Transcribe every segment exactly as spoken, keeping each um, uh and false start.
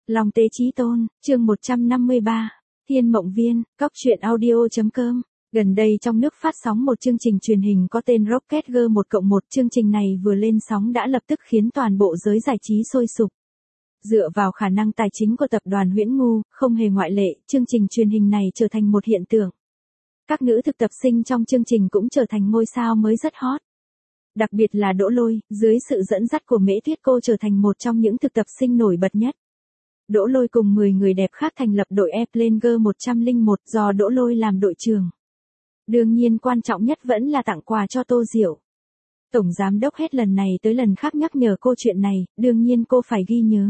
Long Tế Chí Tôn, chương một trăm năm mươi ba, Thiên Mộng Viên, cóc truyện audio.com. Gần đây trong nước phát sóng một chương trình truyền hình có tên Rocket Girl một cộng một. Chương trình này vừa lên sóng đã lập tức khiến toàn bộ giới giải trí sôi sục. Dựa vào khả năng tài chính của tập đoàn Huyễn Ngu, không hề ngoại lệ, chương trình truyền hình này trở thành một hiện tượng. Các nữ thực tập sinh trong chương trình cũng trở thành ngôi sao mới rất hot. Đặc biệt là Đỗ Lôi, dưới sự dẫn dắt của Mễ Tuyết cô trở thành một trong những thực tập sinh nổi bật nhất. Đỗ Lôi cùng mười người đẹp khác thành lập đội Airplane Girl một không một do Đỗ Lôi làm đội trưởng. Đương nhiên quan trọng nhất vẫn là tặng quà cho Tô Diệu. Tổng giám đốc hết lần này tới lần khác nhắc nhở cô chuyện này, đương nhiên cô phải ghi nhớ.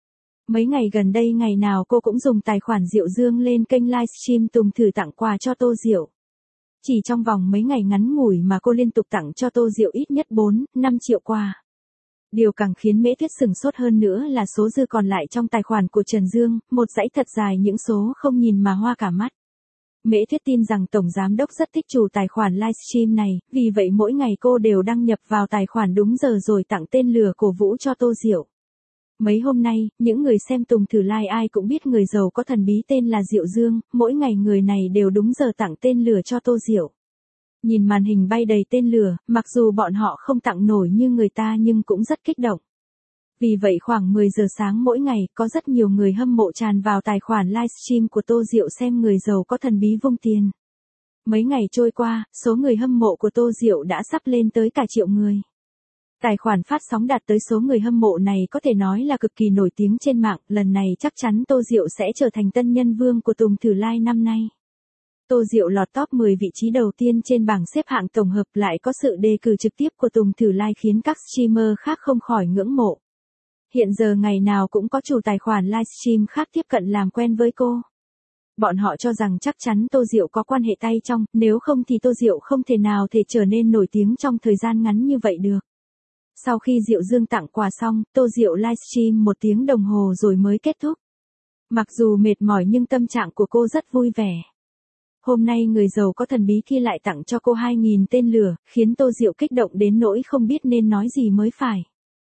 Mấy ngày gần đây ngày nào cô cũng dùng tài khoản Diệu Dương lên kênh livestream tùng thử tặng quà cho Tô Diệu. Chỉ trong vòng mấy ngày ngắn ngủi mà cô liên tục tặng cho Tô Diệu ít nhất bốn, năm triệu quà. Điều càng khiến Mễ Tuyết sửng sốt hơn nữa là số dư còn lại trong tài khoản của Trần Dương, một dãy thật dài những số không nhìn mà hoa cả mắt. Mễ Tuyết tin rằng Tổng Giám Đốc rất thích chủ tài khoản livestream này, vì vậy mỗi ngày cô đều đăng nhập vào tài khoản đúng giờ rồi tặng tên lừa cổ vũ cho Tô Diệu. Mấy hôm nay, những người xem tùng thử like ai cũng biết người giàu có thần bí tên là Diệu Dương, mỗi ngày người này đều đúng giờ tặng tên lừa cho Tô Diệu. Nhìn màn hình bay đầy tên lừa, mặc dù bọn họ không tặng nổi như người ta nhưng cũng rất kích động. Vì vậy khoảng mười giờ sáng mỗi ngày, có rất nhiều người hâm mộ tràn vào tài khoản livestream của Tô Diệu xem người giàu có thần bí vung tiền. Mấy ngày trôi qua, số người hâm mộ của Tô Diệu đã sắp lên tới cả triệu người. Tài khoản phát sóng đạt tới số người hâm mộ này có thể nói là cực kỳ nổi tiếng trên mạng, lần này chắc chắn Tô Diệu sẽ trở thành tân nhân vương của tùng thử like năm nay. Tô Diệu lọt top mười vị trí đầu tiên trên bảng xếp hạng tổng hợp, lại có sự đề cử trực tiếp của tùng thử like khiến các streamer khác không khỏi ngưỡng mộ. Hiện giờ ngày nào cũng có chủ tài khoản livestream khác tiếp cận làm quen với cô. Bọn họ cho rằng chắc chắn Tô Diệu có quan hệ tay trong, nếu không thì Tô Diệu không thể nào thể trở nên nổi tiếng trong thời gian ngắn như vậy được. Sau khi Diệu Dương tặng quà xong, Tô Diệu livestream một tiếng đồng hồ rồi mới kết thúc. Mặc dù mệt mỏi nhưng tâm trạng của cô rất vui vẻ. Hôm nay người giàu có thần bí kia lại tặng cho cô hai nghìn tên lửa, khiến Tô Diệu kích động đến nỗi không biết nên nói gì mới phải.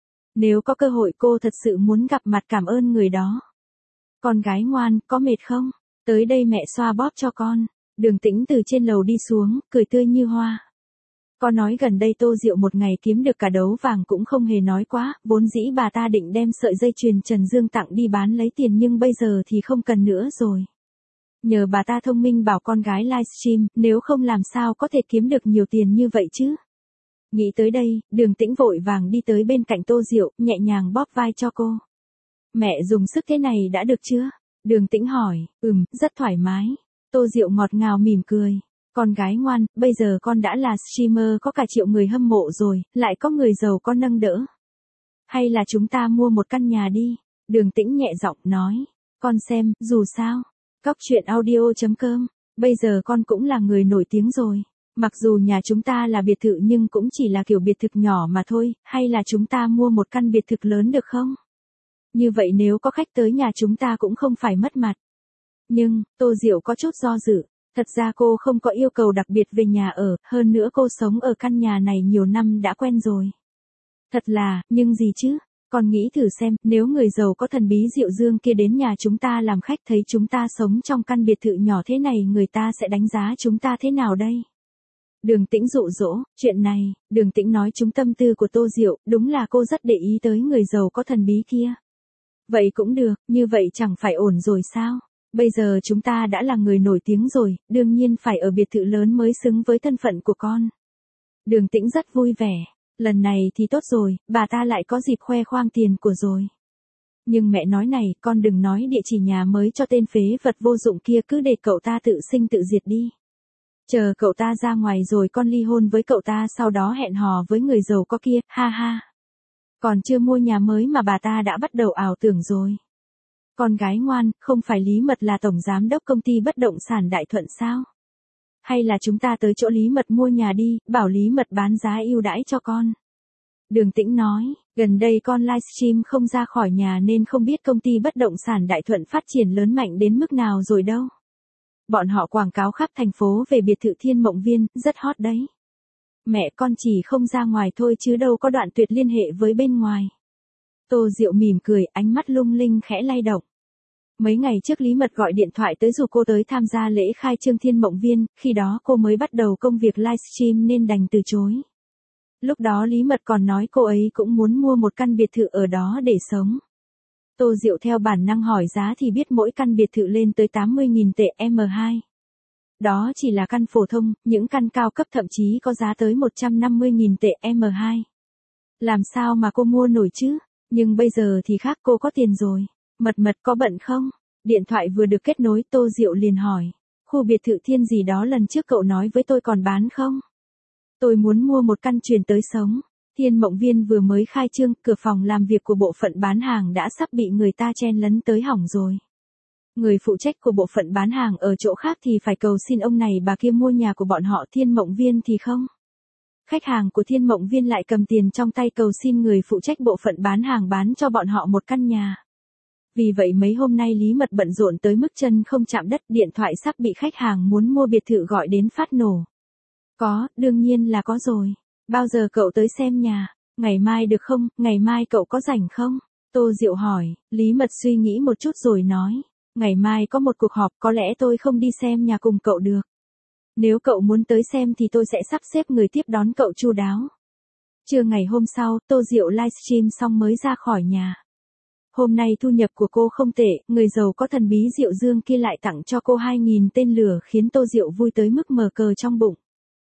Nếu có cơ hội cô thật sự muốn gặp mặt cảm ơn người đó. Con gái ngoan, có mệt không? Tới đây mẹ xoa bóp cho con. Đường Tĩnh từ trên lầu đi xuống, cười tươi như hoa. Có nói gần đây Tô Diệu một ngày kiếm được cả đấu vàng cũng không hề nói quá, vốn dĩ bà ta định đem sợi dây chuyền Trần Dương tặng đi bán lấy tiền nhưng bây giờ thì không cần nữa rồi. Nhờ bà ta thông minh bảo con gái livestream, nếu không làm sao có thể kiếm được nhiều tiền như vậy chứ. Nghĩ tới đây, Đường Tĩnh vội vàng đi tới bên cạnh Tô Diệu, nhẹ nhàng bóp vai cho cô. Mẹ dùng sức thế này đã được chưa? Đường Tĩnh hỏi, ừm, rất thoải mái. Tô Diệu ngọt ngào mỉm cười. Con gái ngoan, bây giờ con đã là streamer có cả triệu người hâm mộ rồi, lại có người giàu có nâng đỡ. Hay là chúng ta mua một căn nhà đi? Đường Tĩnh nhẹ giọng nói. Con xem, dù sao. cóc truyện audio.com. Bây giờ con cũng là người nổi tiếng rồi. Mặc dù nhà chúng ta là biệt thự nhưng cũng chỉ là kiểu biệt thự nhỏ mà thôi, hay là chúng ta mua một căn biệt thự lớn được không? Như vậy nếu có khách tới nhà chúng ta cũng không phải mất mặt. Nhưng, Tô Diệu có chút do dự. Thật ra cô không có yêu cầu đặc biệt về nhà ở, hơn nữa cô sống ở căn nhà này nhiều năm đã quen rồi. Thật là, nhưng gì chứ? Con nghĩ thử xem, nếu người giàu có thần bí Diệu Dương kia đến nhà chúng ta làm khách thấy chúng ta sống trong căn biệt thự nhỏ thế này người ta sẽ đánh giá chúng ta thế nào đây? Đường Tĩnh dụ dỗ, chuyện này, Đường Tĩnh nói trúng tâm tư của Tô Diệu, đúng là cô rất để ý tới người giàu có thần bí kia. Vậy cũng được, như vậy chẳng phải ổn rồi sao? Bây giờ chúng ta đã là người nổi tiếng rồi, đương nhiên phải ở biệt thự lớn mới xứng với thân phận của con. Đường Tĩnh rất vui vẻ, lần này thì tốt rồi, bà ta lại có dịp khoe khoang tiền của rồi. Nhưng mẹ nói này, con đừng nói địa chỉ nhà mới cho tên phế vật vô dụng kia, cứ để cậu ta tự sinh tự diệt đi. Chờ cậu ta ra ngoài rồi con ly hôn với cậu ta sau đó hẹn hò với người giàu có kia, ha ha. Còn chưa mua nhà mới mà bà ta đã bắt đầu ảo tưởng rồi. Con gái ngoan, không phải Lý Mật là tổng giám đốc công ty bất động sản Đại Thuận sao? Hay là chúng ta tới chỗ Lý Mật mua nhà đi, bảo Lý Mật bán giá ưu đãi cho con. Đường Tĩnh nói, gần đây con livestream không ra khỏi nhà nên không biết công ty bất động sản Đại Thuận phát triển lớn mạnh đến mức nào rồi đâu. Bọn họ quảng cáo khắp thành phố về biệt thự Thiên Mộng Viên, rất hot đấy. Mẹ con chỉ không ra ngoài thôi chứ đâu có đoạn tuyệt liên hệ với bên ngoài. Tô Diệu mỉm cười, ánh mắt lung linh khẽ lay động. Mấy ngày trước Lý Mật gọi điện thoại tới rủ cô tới tham gia lễ khai trương Thiên Mộng Viên, khi đó cô mới bắt đầu công việc livestream nên đành từ chối. Lúc đó Lý Mật còn nói cô ấy cũng muốn mua một căn biệt thự ở đó để sống. Tô Diệu theo bản năng hỏi giá thì biết mỗi căn biệt thự lên tới tám mươi nghìn tệ em hai. Đó chỉ là căn phổ thông, những căn cao cấp thậm chí có giá tới một trăm năm mươi nghìn tệ em hai. Làm sao mà cô mua nổi chứ? Nhưng bây giờ thì khác, cô có tiền rồi. Mật Mật có bận không? Điện thoại vừa được kết nối, Tô Diệu liền hỏi. Khu biệt thự Thiên gì đó lần trước cậu nói với tôi còn bán không? Tôi muốn mua một căn chuyển tới sống. Thiên Mộng Viên vừa mới khai trương, cửa phòng làm việc của bộ phận bán hàng đã sắp bị người ta chen lấn tới hỏng rồi. Người phụ trách của bộ phận bán hàng ở chỗ khác thì phải cầu xin ông này bà kia mua nhà của bọn họ, Thiên Mộng Viên thì không. Khách hàng của Thiên Mộng Viên lại cầm tiền trong tay cầu xin người phụ trách bộ phận bán hàng bán cho bọn họ một căn nhà. Vì vậy mấy hôm nay Lý Mật bận rộn tới mức chân không chạm đất, điện thoại sắp bị khách hàng muốn mua biệt thự gọi đến phát nổ. Có, đương nhiên là có rồi. Bao giờ cậu tới xem nhà? Ngày mai được không? Ngày mai cậu có rảnh không? Tô Diệu hỏi. Lý Mật suy nghĩ một chút rồi nói. Ngày mai có một cuộc họp, có lẽ tôi không đi xem nhà cùng cậu được. Nếu cậu muốn tới xem thì tôi sẽ sắp xếp người tiếp đón cậu chu đáo. Trưa ngày hôm sau, Tô Diệu livestream xong mới ra khỏi nhà. Hôm nay thu nhập của cô không tệ, người giàu có thần bí Diệu Dương kia lại tặng cho cô hai nghìn tên lửa khiến Tô Diệu vui tới mức mờ cờ trong bụng.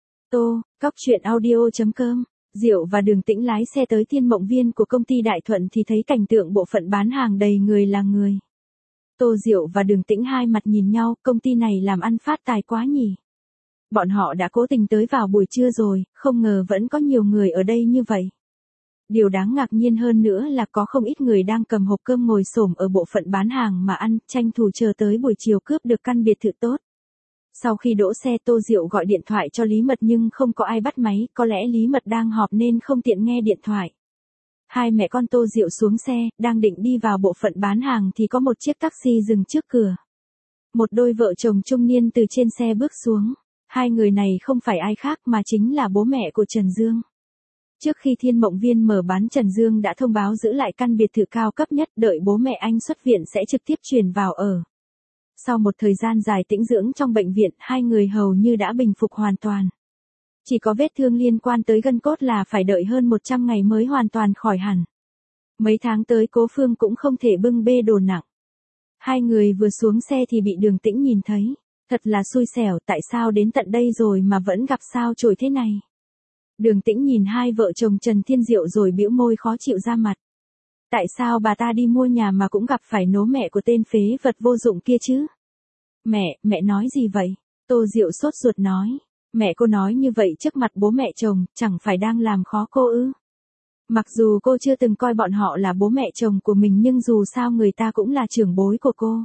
Tô, cóc truyện audio chấm com. Diệu và Đường Tĩnh lái xe tới Thiên Mộng Viên của công ty Đại Thuận thì thấy cảnh tượng bộ phận bán hàng đầy người là người. Tô Diệu và Đường Tĩnh hai mặt nhìn nhau, công ty này làm ăn phát tài quá nhỉ. Bọn họ đã cố tình tới vào buổi trưa rồi, không ngờ vẫn có nhiều người ở đây như vậy. Điều đáng ngạc nhiên hơn nữa là có không ít người đang cầm hộp cơm ngồi xổm ở bộ phận bán hàng mà ăn, tranh thủ chờ tới buổi chiều cướp được căn biệt thự tốt. Sau khi đỗ xe, Tô Diệu gọi điện thoại cho Lý Mật nhưng không có ai bắt máy, có lẽ Lý Mật đang họp nên không tiện nghe điện thoại. Hai mẹ con Tô Diệu xuống xe, đang định đi vào bộ phận bán hàng thì có một chiếc taxi dừng trước cửa. Một đôi vợ chồng trung niên từ trên xe bước xuống. Hai người này không phải ai khác mà chính là bố mẹ của Trần Dương. Trước khi Thiên Mộng Viên mở bán, Trần Dương đã thông báo giữ lại căn biệt thự cao cấp nhất, đợi bố mẹ anh xuất viện sẽ trực tiếp chuyển vào ở. Sau một thời gian dài tĩnh dưỡng trong bệnh viện, hai người hầu như đã bình phục hoàn toàn. Chỉ có vết thương liên quan tới gân cốt là phải đợi hơn một trăm ngày mới hoàn toàn khỏi hẳn. Mấy tháng tới Cố Phương cũng không thể bưng bê đồ nặng. Hai người vừa xuống xe thì bị Đường Tĩnh nhìn thấy. Thật là xui xẻo, tại sao đến tận đây rồi mà vẫn gặp sao chổi thế này. Đường Tĩnh nhìn hai vợ chồng Trần Thiên Diệu rồi bĩu môi khó chịu ra mặt. Tại sao bà ta đi mua nhà mà cũng gặp phải nố mẹ của tên phế vật vô dụng kia chứ? Mẹ, mẹ nói gì vậy? Tô Diệu sốt ruột nói. Mẹ cô nói như vậy trước mặt bố mẹ chồng, chẳng phải đang làm khó cô ư? Mặc dù cô chưa từng coi bọn họ là bố mẹ chồng của mình nhưng dù sao người ta cũng là trưởng bối của cô.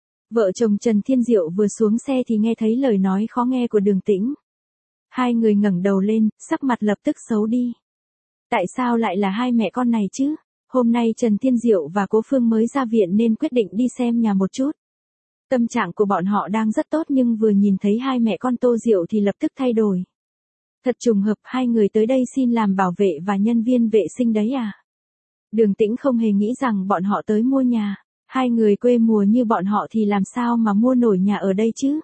Vợ chồng Trần Thiên Diệu vừa xuống xe thì nghe thấy lời nói khó nghe của Đường Tĩnh. Hai người ngẩng đầu lên, sắc mặt lập tức xấu đi. Tại sao lại là hai mẹ con này chứ? Hôm nay Trần Thiên Diệu và Cố Phương mới ra viện nên quyết định đi xem nhà một chút. Tâm trạng của bọn họ đang rất tốt nhưng vừa nhìn thấy hai mẹ con Tô Diệu thì lập tức thay đổi. Thật trùng hợp, hai người tới đây xin làm bảo vệ và nhân viên vệ sinh đấy à? Đường Tĩnh không hề nghĩ rằng bọn họ tới mua nhà. Hai người quê mùa như bọn họ thì làm sao mà mua nổi nhà ở đây chứ?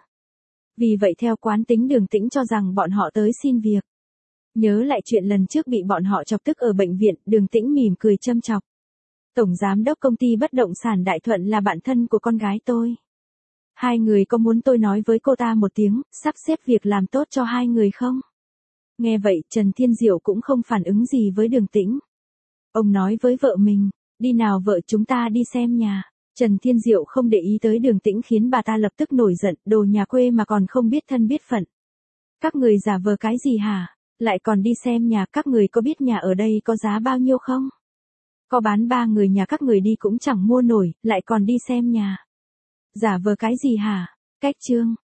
Vì vậy theo quán tính Đường Tĩnh cho rằng bọn họ tới xin việc. Nhớ lại chuyện lần trước bị bọn họ chọc tức ở bệnh viện, Đường Tĩnh mỉm cười châm chọc. Tổng giám đốc công ty bất động sản Đại Thuận là bạn thân của con gái tôi. Hai người có muốn tôi nói với cô ta một tiếng, sắp xếp việc làm tốt cho hai người không? Nghe vậy, Trần Thiên Diệu cũng không phản ứng gì với Đường Tĩnh. Ông nói với vợ mình, đi nào vợ, chúng ta đi xem nhà. Trần Thiên Diệu không để ý tới Đường Tĩnh khiến bà ta lập tức nổi giận, đồ nhà quê mà còn không biết thân biết phận. Các người giả vờ cái gì hả? Lại còn đi xem nhà, các người có biết nhà ở đây có giá bao nhiêu không? Có bán ba người nhà các người đi cũng chẳng mua nổi, lại còn đi xem nhà. Giả vờ cái gì hả? Cách chương.